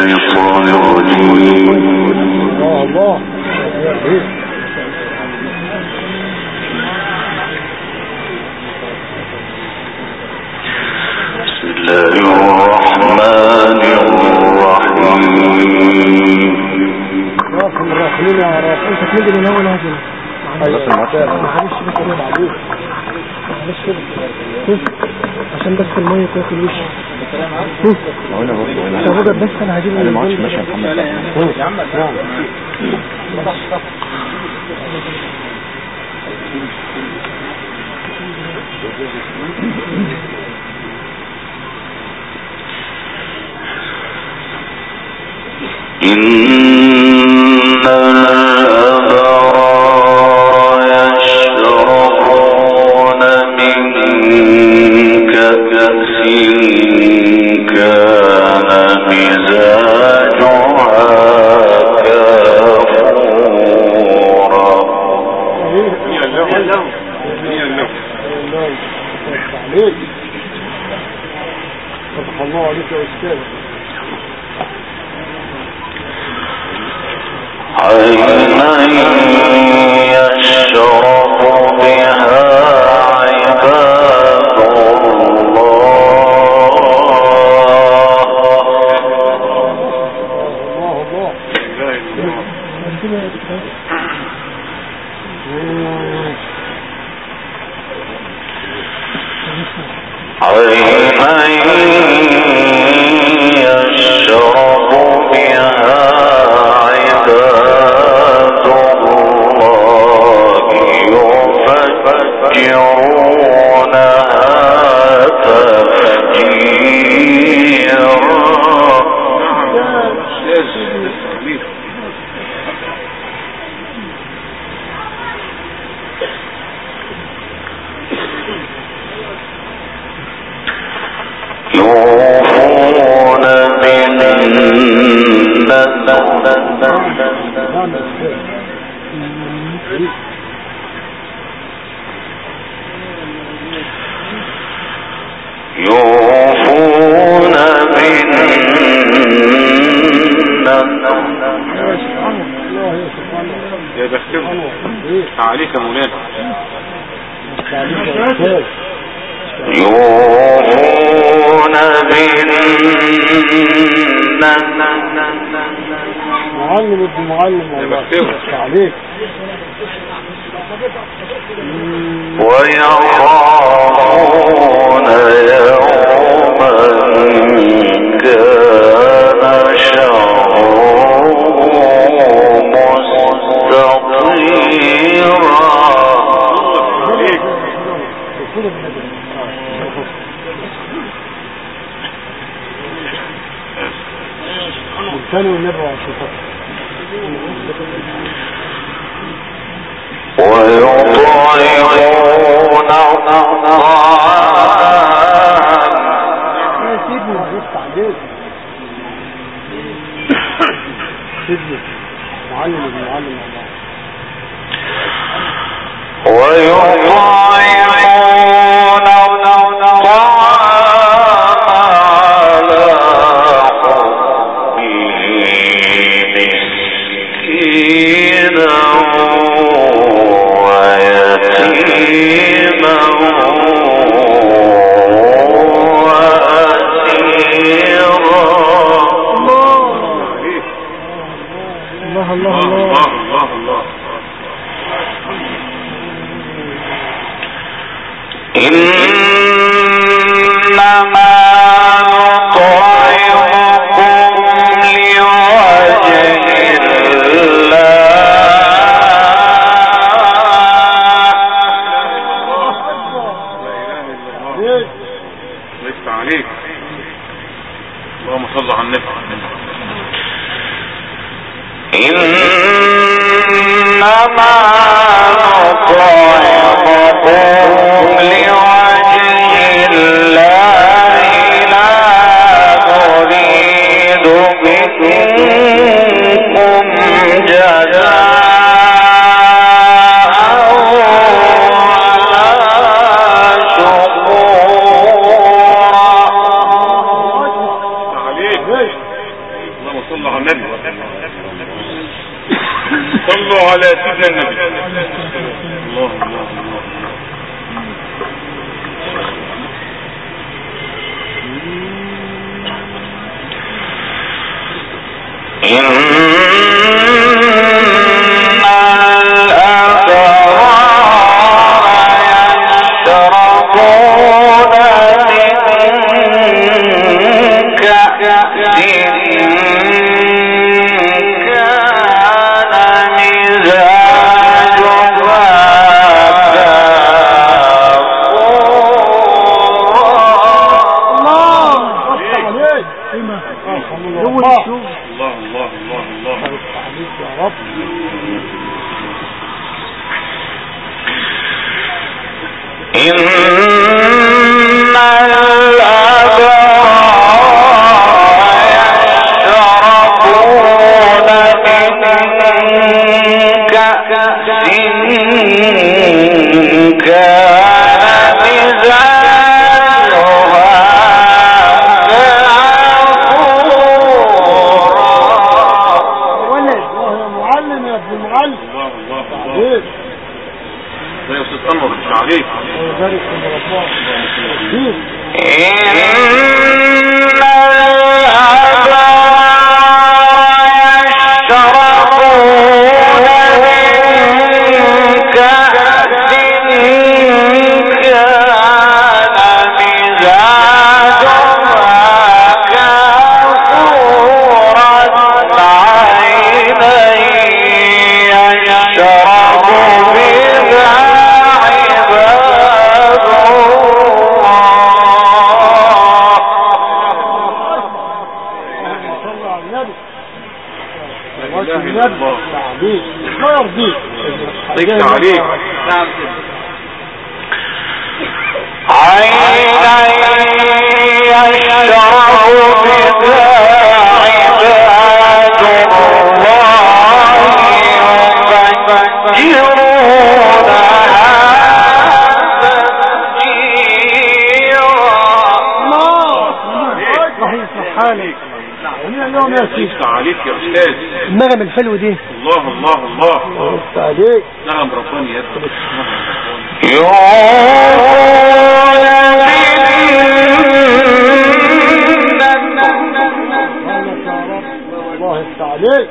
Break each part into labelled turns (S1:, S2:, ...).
S1: الشيطان الرجيم.
S2: الله
S1: بسم الله الرحمن الرحيم.
S2: رحم الراحمين يا رب. انت تنزل من اول هجم معلش بس كده معلش كده عشان بس الميه تاكل وشي.
S3: وانا برضه
S2: طب بس انا هجيب
S3: انا ما عادش ماشي يا محمد.
S2: يا عم نعم
S1: إن الأبرار يشربون من كأس كان مزاجها كافورا.
S2: فتح الله عليك يا أستاذ.
S1: عينا يشرب بها عباد عينا يشرب بها عباد الله يفجرونها تفجيرا. يوفون
S3: يا بختهم عليك يا مولانا.
S1: يوفون
S2: معلم ابن معلم والله عليك.
S1: ويخافون يوما كان شره مستطيرا.
S2: كانوا ينبعوا شفاء
S1: ويطعمون الطعام.
S2: سيبني بص عليك سيبني معلم ابن معلم الله.
S1: ويطعمون الطعام على مسكينا ويتيما وأسيرا.
S2: الله الله الله
S3: الله.
S1: إنما نطعمكم لوجه الله.
S3: ليس عليك. اللهم صل على النبي.
S1: إنما نطعمكم لوجه الله لا نريد منكم جزاء ولا شكورا.
S3: صلوا على النبي، صلوا على سيدنا النبي. الله الله الله.
S2: النغم الحلو دي.
S3: الله الله الله.
S2: عليك.
S3: نغم رباني يا ابني.
S2: الله يفتح عليك.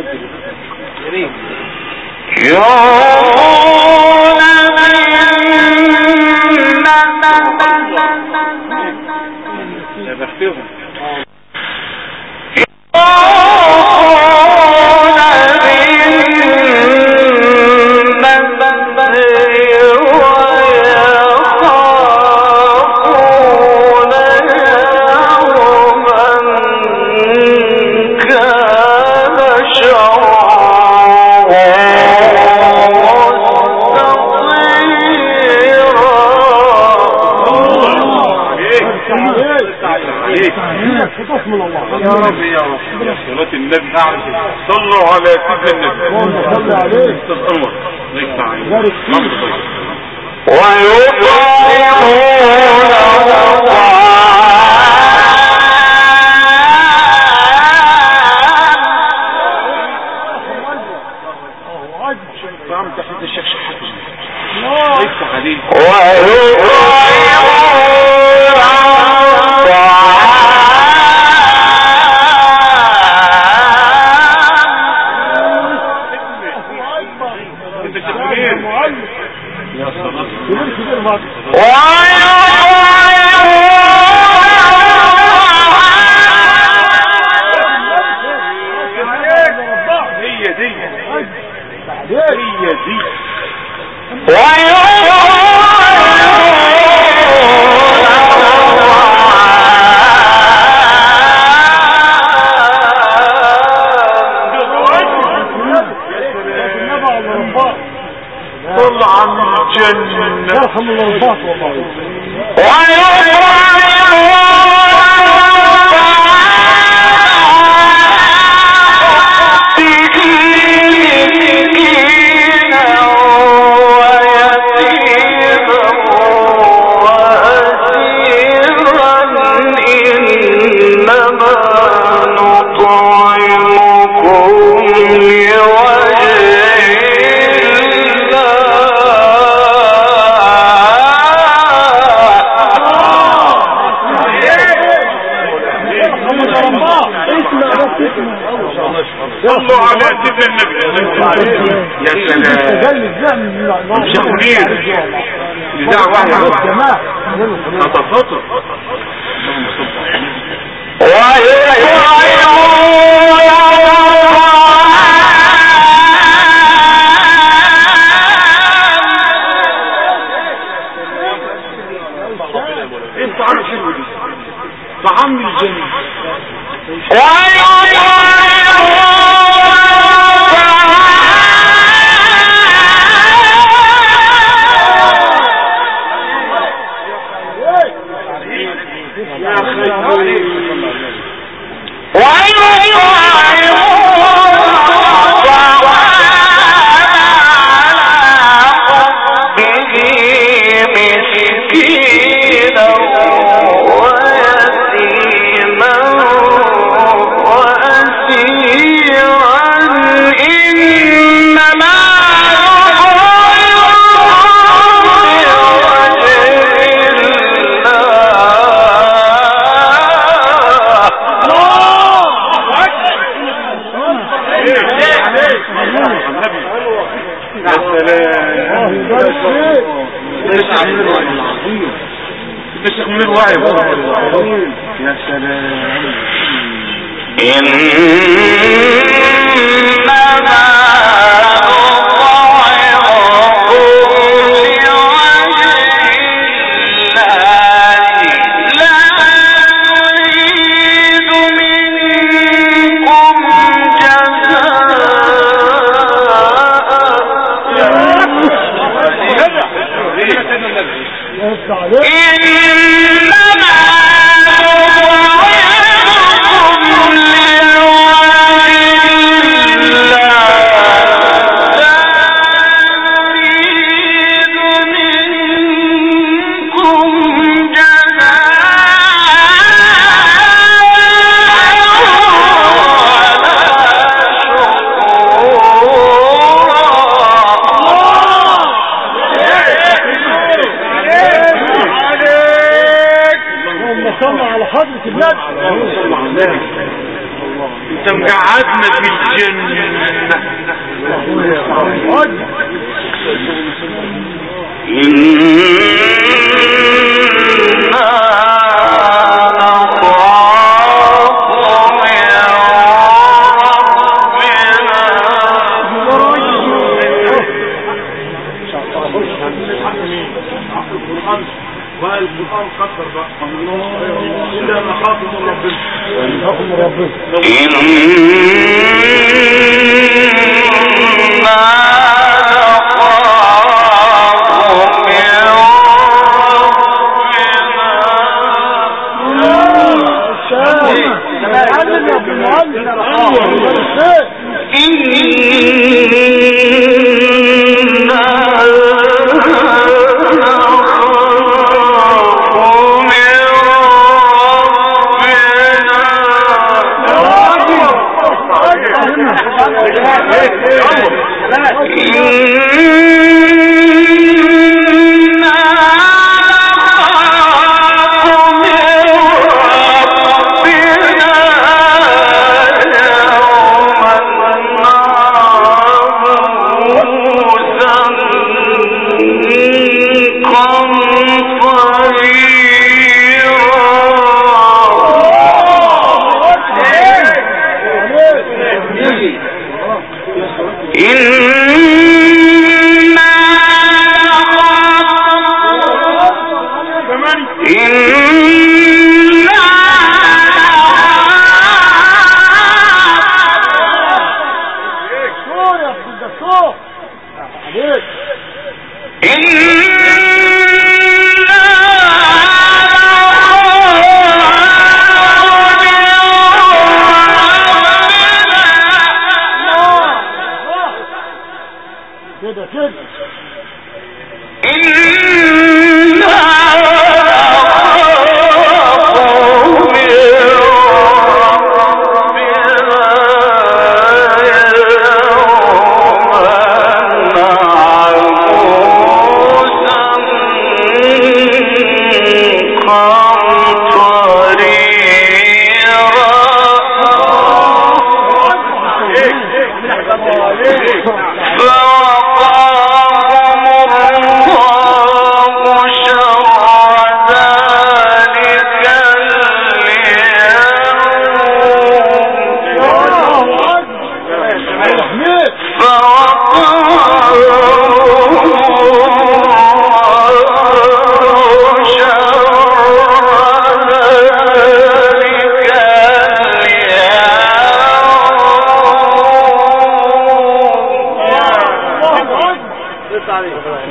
S3: يا بختهم. يا رب يا صلاة النبي. صلوا على سيدنا النبي.
S2: صلوا عليه.
S3: استاذ انور ليك تعالى ويطعمون تحت الشكشك ليك عليه
S2: يرحم الوفاة والله.
S1: إنما نطعمكم
S3: صلوا على سيدنا النبي. يا سلام شيخ منير اذاعه واحده هتفطر انت عارف شنو دي طعام الجنة الشيخ منير واعي. يا سلام انت مقعدنا في الجنة. والقرآن كثر بقى إلا نخاف من ربنا.
S1: إنا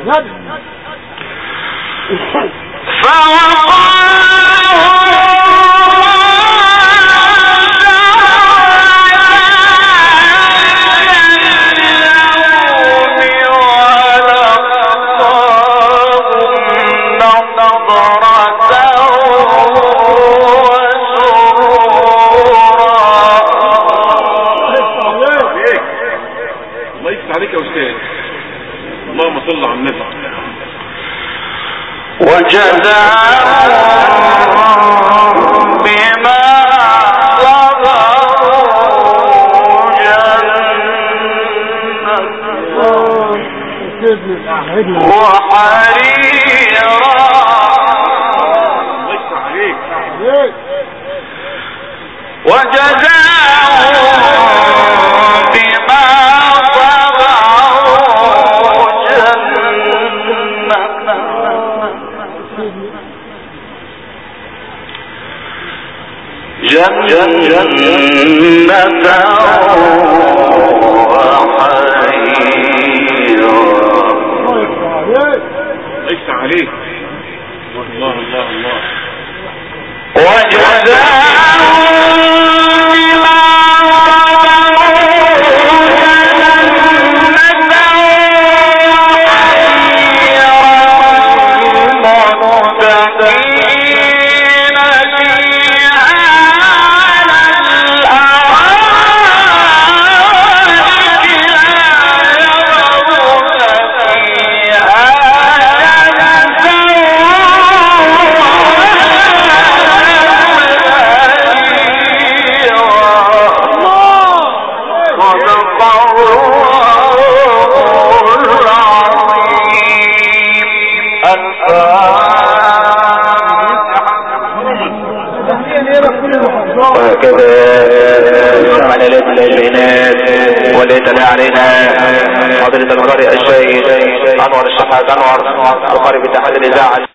S1: علينا فضيلة القارئ الشيخ أنور الشحات أنور وقارئ باتحاد الإذاعة